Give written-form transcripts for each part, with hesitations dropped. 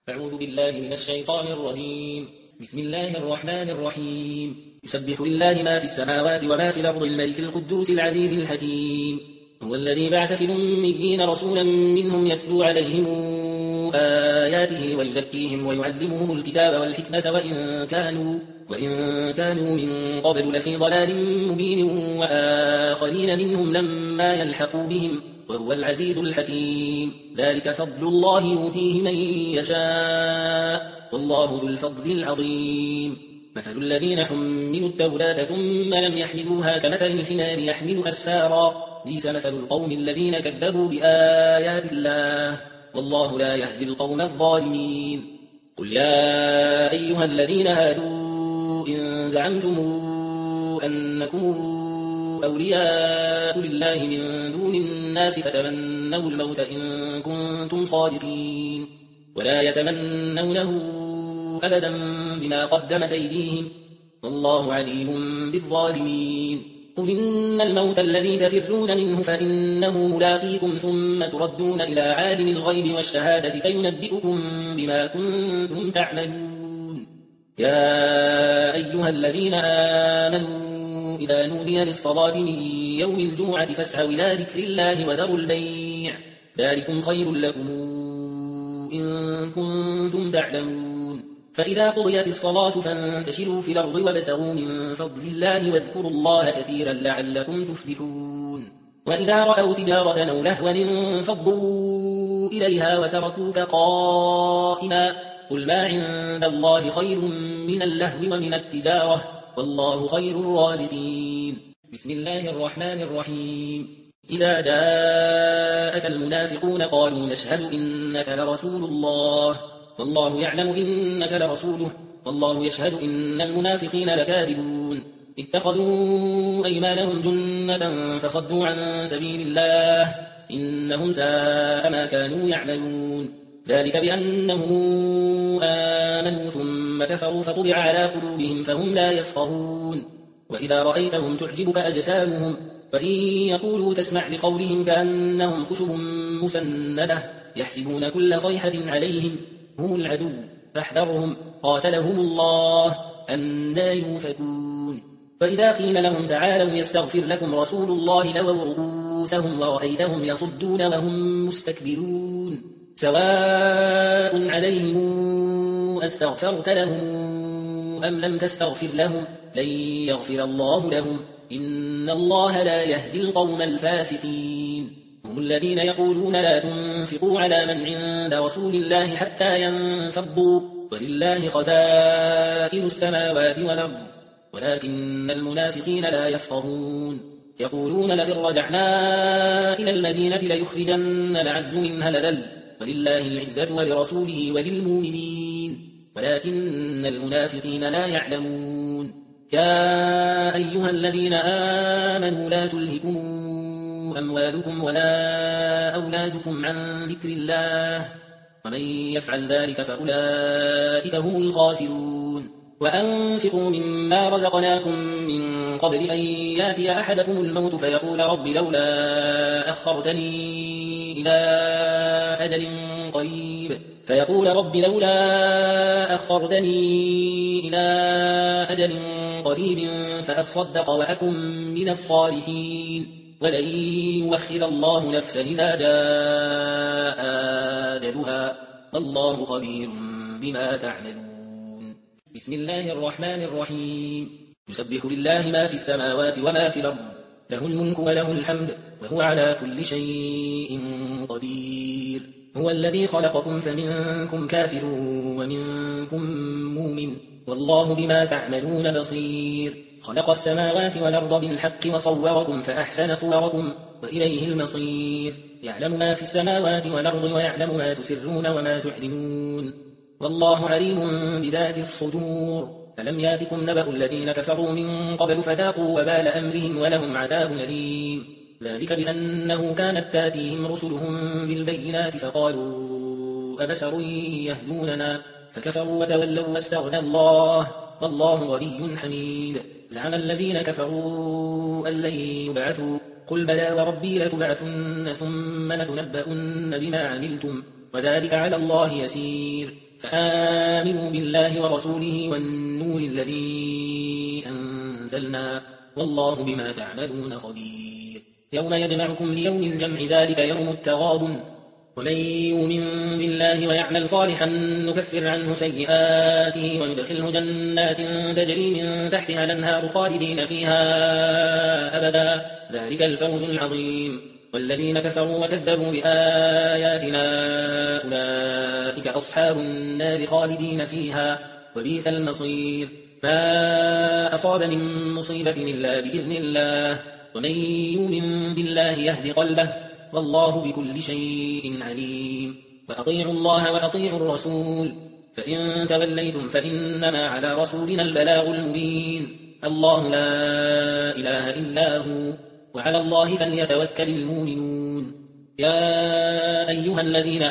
أعوذ بالله من الشيطان الرجيم. بسم الله الرحمن الرحيم. يسبح لله ما في السماوات وما في الأرض الملك القدوس العزيز الحكيم. هو الذي بعث في الأميين رسولا منهم يتلو عليهم آياته ويزكيهم ويعلمهم الكتاب والحكمة وإن كانوا من قبل لفي ضلال مبين وآخرين منهم لما يلحقوا بهم وهو العزيز الحكيم. ذلك فضل الله يؤتيه من يشاء والله ذو الفضل العظيم. مثل الذين حملوا التوراة ثم لم يحملوها كمثل الحمار يحمل أسفارا بئس مثل القوم الذين كذبوا بآيات الله والله لا يهدي القوم الظالمين. قل يا أيها الذين هادوا إن زعمتم أنكم أولياء لله من دون الناس فتمنوا الموت إن كنتم صادقين ولا يتمنونه أبدا بما قدمت أيديهم والله عليم بالظالمين. قل إن الموت الذي تفرون منه فإنه ملاقيكم ثم تردون إلى عالم الغيب والشهادة فينبئكم بما كنتم تعملون. يا أيها الذين آمنوا إذا نودي للصلاة من يوم الجمعة فاسعوا إلى ذكر الله وذروا البيع ذلكم خير لكم إن كنتم تعلمون. فإذا قضيت الصلاة فانتشروا في الأرض وابتغوا من فضل الله واذكروا الله كثيرا لعلكم تفلحون. وإذا رأوا تجارة أو لهوا انفضوا إليها وتركوك قائما قل ما عند الله خير من اللهو ومن التجارة والله خير الرازقين. بسم الله الرحمن الرحيم. إذا جاءك المنافقون قالوا نشهد إنك لرسول الله والله يعلم إنك لرسوله والله يشهد إن المنافقين لكاذبون. اتخذوا أيمانهم جنة فصدوا عن سبيل الله إنهم ساء ما كانوا يعملون. ذلك بأنهم آمنوا ثم كفروا فطبع على قلوبهم فهم لا يفقهون. وإذا رأيتهم تعجبك أجسامهم وإن يقولوا تسمع لقولهم كأنهم خشب مسندة يحسبون كل صيحة عليهم هم العدو فاحذرهم قاتلهم الله أنى يؤفكون. وإذا قيل لهم تعالوا يستغفر لكم رسول الله لووا رؤوسهم ورأيتهم يصدون وهم مستكبرون. سواء عليهم أستغفرت لهم أم لم تستغفر لهم لن يغفر الله لهم إن الله لا يهدي القوم الفاسقين. هم الذين يقولون لا تنفقوا على من عند رسول الله حتى ينفضوا ولله خزائن السماوات والأرض ولكن المنافقين لا يفقهون. يقولون لئن رجعنا إلى المدينة ليخرجن الأعز منها الأذل ولله العزة ولرسوله وللمؤمنين ولكن المنافقين لا يعلمون. يا أيها الذين آمنوا لا تلهكم أموالكم ولا أولادكم عن ذكر الله ومن يفعل ذلك فأولئك هم الخاسرون. وأنفقوا مما رزقناكم من قبل أن يأتي أحدكم الموت فيقول رب لولا أخرتني إلى أجل قريب فأصدق وأكن من الصالحين ولن يؤخر الله نفسا إذا جاء أجلها والله خبير بما تعملون. بسم الله الرحمن الرحيم. يسبح لله ما في السماوات وما في الأرض له الملك وله الحمد وهو على كل شيء قدير. هو الذي خلقكم فمنكم كافر ومنكم مؤمن والله بما تعملون بصير. خلق السماوات والأرض بالحق وصوركم فأحسن صوركم وإليه المصير. يعلم ما في السماوات والأرض ويعلم ما تسرون وما تعلنون والله عليم بذات الصدور. فلم ياتكم نبأ الذين كفروا من قبل فذاقوا وبال أمرهم ولهم عذاب أليم. ذلك بأنه كانت تاتيهم رسلهم بالبينات فقالوا أبشر يهدوننا فكفروا وتولوا واستغنى الله والله غني حميد. زعم الذين كفروا أن لن يبعثوا قل بلى وربي لتبعثن ثم لتنبؤن بما عملتم وذلك على الله يسير. فآمنوا بالله ورسوله والنور الذي أنزلنا والله بما تعملون خبير. يوم يجمعكم ليوم الجمع ذلك يوم التغابن. ومن يؤمن بالله ويعمل صالحا نكفر عنه سيئاته وندخله جنات تجري من تحتها الأنهار خالدين فيها أبدا ذلك الفوز العظيم. والذين كفروا وكذبوا بآياتنا أولئك أصحاب النار خالدين فيها وبئس المصير. ما أصاب من مصيبة إلا بإذن الله ومن يؤمن بالله يهد قلبه والله بكل شيء عليم. وأطيعوا الله وأطيعوا الرسول فإن توليتم فإنما على رسولنا البلاغ المبين. الله لا إله إلا هو وعلى الله فليتوكل المؤمنون. يا أيها الذين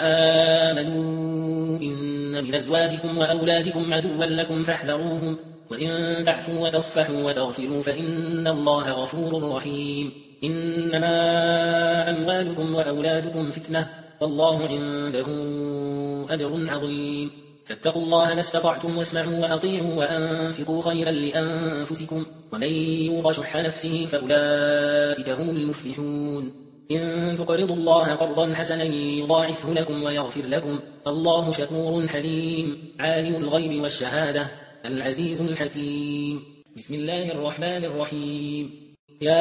آمنوا إن من أزواجكم وأولادكم عدوا لكم فاحذروهم وإن تعفوا وتصفحوا وتغفروا فإن الله غفور رحيم. إنما أموالكم وأولادكم فتنة والله عنده أجر عظيم. فاتقوا الله ما استطعتم واسمعوا وأطيعوا وأنفقوا خيرا لأنفسكم ومن يوق شح نفسه فأولئك هم المفلحون. إن تقرضوا الله قرضا حسنا يضاعفه لكم ويغفر لكم الله شكور حليم. عالم الغيب والشهادة العزيز الحكيم. بسم الله الرحمن الرحيم.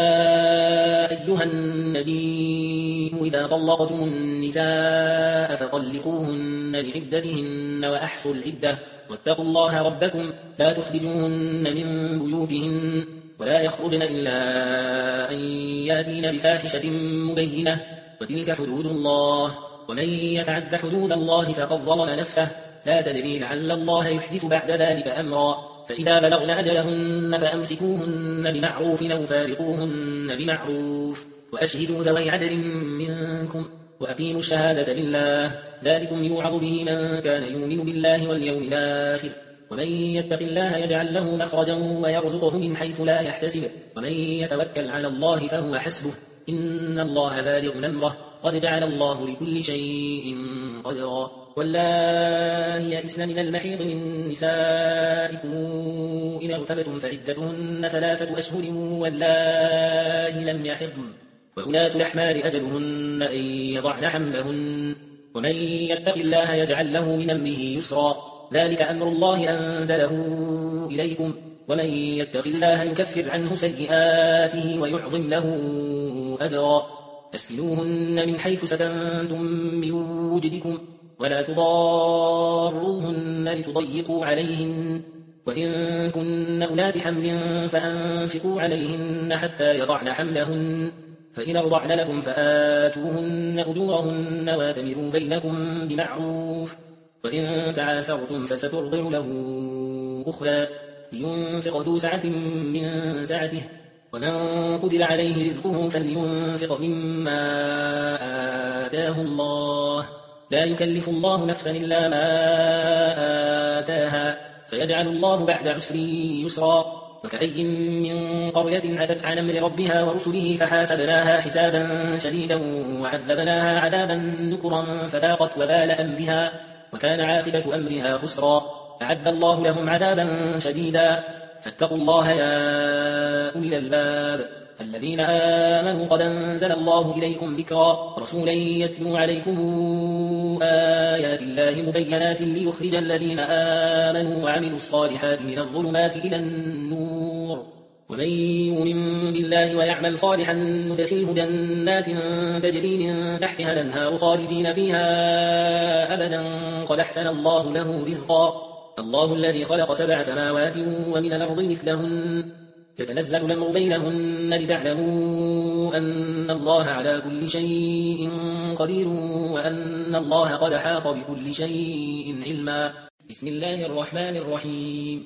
يا أيها النبي إذا طلقتم النساء فطلقوهن لعدتهن وأحصوا العدة واتقوا الله ربكم لا تخرجوهن من بيوتهن ولا يخرجن إلا أن ياتين بفاحشة مبينة وتلك حدود الله ومن يتعد حدود الله فقد ظلم نفسه لا تدري لعل الله يحدث بعد ذلك أمرا. فإذا بلغن أجلهن فأمسكوهن بمعروف أو فارقوهن بمعروف وأشهدوا ذوي عدل منكم وأقيموا الشهادة لله ذلكم يوعظ به من كان يؤمن بالله واليوم الآخر. ومن يتق الله يجعل له مخرجا ويرزقه من حيث لا يحتسب ومن يتوكل على الله فهو حسبه إن الله بالغ أمره قد جعل الله لكل شيء قدرا. واللائي يئسن من المحيض من نسائكم إن ارتبتم فعدتهن 3 أشهر واللائي لم يحضن وأولاة الأحمال أجلهن أن يضعن حملهن ومن يتق الله يجعل له من أمره يسرا ذلك أمر الله أنزله إليكم ومن يتق الله يكفر عنه سيئاته ويعظم له أجرا. أسكنوهن من حيث سكنتم من وجدكم ولا تضاروهن لتضيقوا عليهن وإن كن أولاد حمل فأنفقوا عليهن حتى يضعن حملهن فإن أرضعن لكم فآتوهن أجورهن واتمروا بينكم بمعروف وإن تعاسرتم فسترضع له أخرى لينفق ذو سعة من سعته ومن قدر عليه رزقه فلينفق مما آتاه الله لا يكلف الله نفسا إلا ما آتاها سيجعل الله بعد عسر يسرا. وكأي من قرية عتت عن أمر ربها ورسله فحاسبناها حسابا شديدا وعذبناها عذابا نكرا فذاقت وبال أمرها وكان عاقبة أمرها خسرا. أعد الله لهم عذابا شديدا. فاتقوا الله يا أولي الألباب الذين آمنوا قد أنزل الله إليكم ذكرا رسولا يتلو عليكم آيات الله مبينات ليخرج الذين آمنوا وعملوا الصالحات من الظلمات إلى النور ومن يؤمن بالله ويعمل صالحا ندخله جنات تجري من تحتها الأنهار خالدين فيها أبدا قد أحسن الله له رزقا. الله الذي خلق 7 سماوات ومن الأرض مثلهن يتنزل الأمر بينهن لتعلموا أن الله على كل شيء قدير وأن الله قد حاط بكل شيء علما. بسم الله الرحمن الرحيم.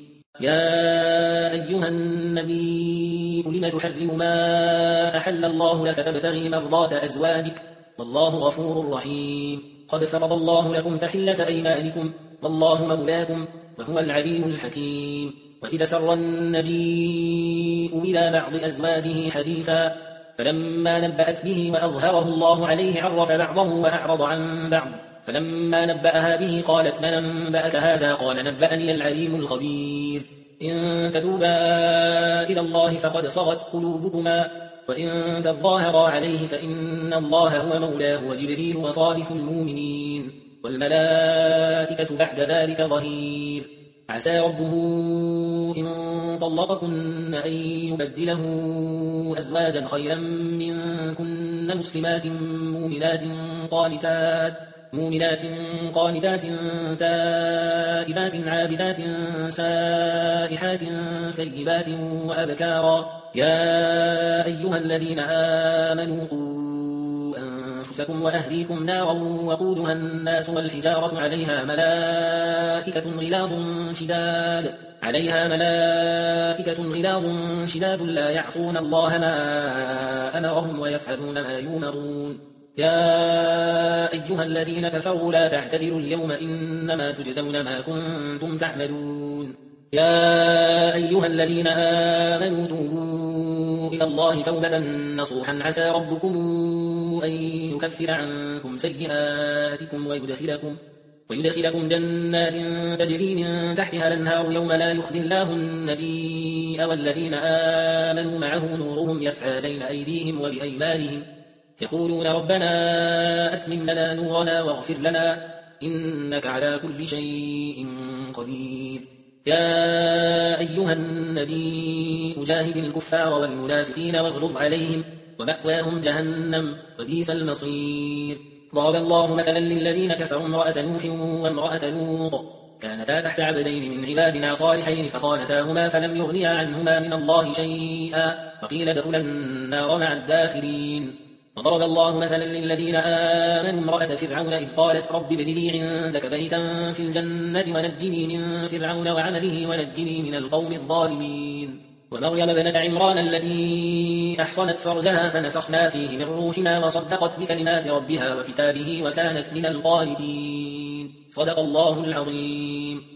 يا أيها النبي لم تحرم ما أحل الله لك تبتغي مرضات أزواجك والله غفور رحيم. قد فرض الله لكم تحلة أيمانكم والله مولاكم وهو العليم الحكيم. وإذا سر النبي إلى بعض أزواجه حديثا فلما نبأت به وأظهره الله عليه عرف بعضه وأعرض عن بعض فلما نبأها به قالت من أنبأك هذا؟ قال نبأني العليم الخبير. إن تتوبا إلى الله فقد صغت قلوبكما وإن تظاهرا عليه فإن الله هو مولاه وجبريل وصالح المؤمنين والملائكة بعد ذلك ظهير. عسى ربه إن طلقكن أن يبدله أزواجا خيرا منكن مسلمات مؤمنات قانتات تائبات عابدات سائحات ثيبات وأبكارا. يا أيها الذين آمنوا قوا أنفسكم وأهليكم نارا وقودها الناس والحجارة عليها ملائكة غلاظ شداد لا يعصون الله ما أمرهم ويفعلون ما يؤمرون. يا أيها الذين كفروا لا تعتذروا اليوم إنما تجزون ما كنتم تعملون. يا أيها الذين آمنوا توبوا إلى الله توبة نصوحا عسى ربكم أن يكفر عنكم سيئاتكم ويدخلكم جنات تجري من تحتها الأنهار يوم لا يخزي الله النبي والذين آمنوا معه نورهم يسعى بين أيديهم وبأيمانهم يقولون ربنا أتمم لنا نورنا واغفر لنا إنك على كل شيء قدير. يا أيها النبي أجاهد الكفار والمنافقين واغلظ عليهم ومأواهم جهنم وبئس المصير. ضرب الله مثلا للذين كفروا امرأة نوح وامرأة لوط كانتا تحت عبدين من عبادنا صالحين فخانتاهما فلم يغنيا عنهما من الله شيئا وقيل ادخلا النار مع الداخلين. وضرب الله مثلا للذين آمنوا امرأة فرعون إذ قالت رب ابن لي عندك بيتا في الجنة ونجني من فرعون وعمله ونجني من القوم الظالمين. ومريم ابنة عمران التي أحصنت فرجها فنفخنا فيه من روحنا وصدقت بكلمات ربها وكتابه وكانت من القانتين. صدق الله العظيم.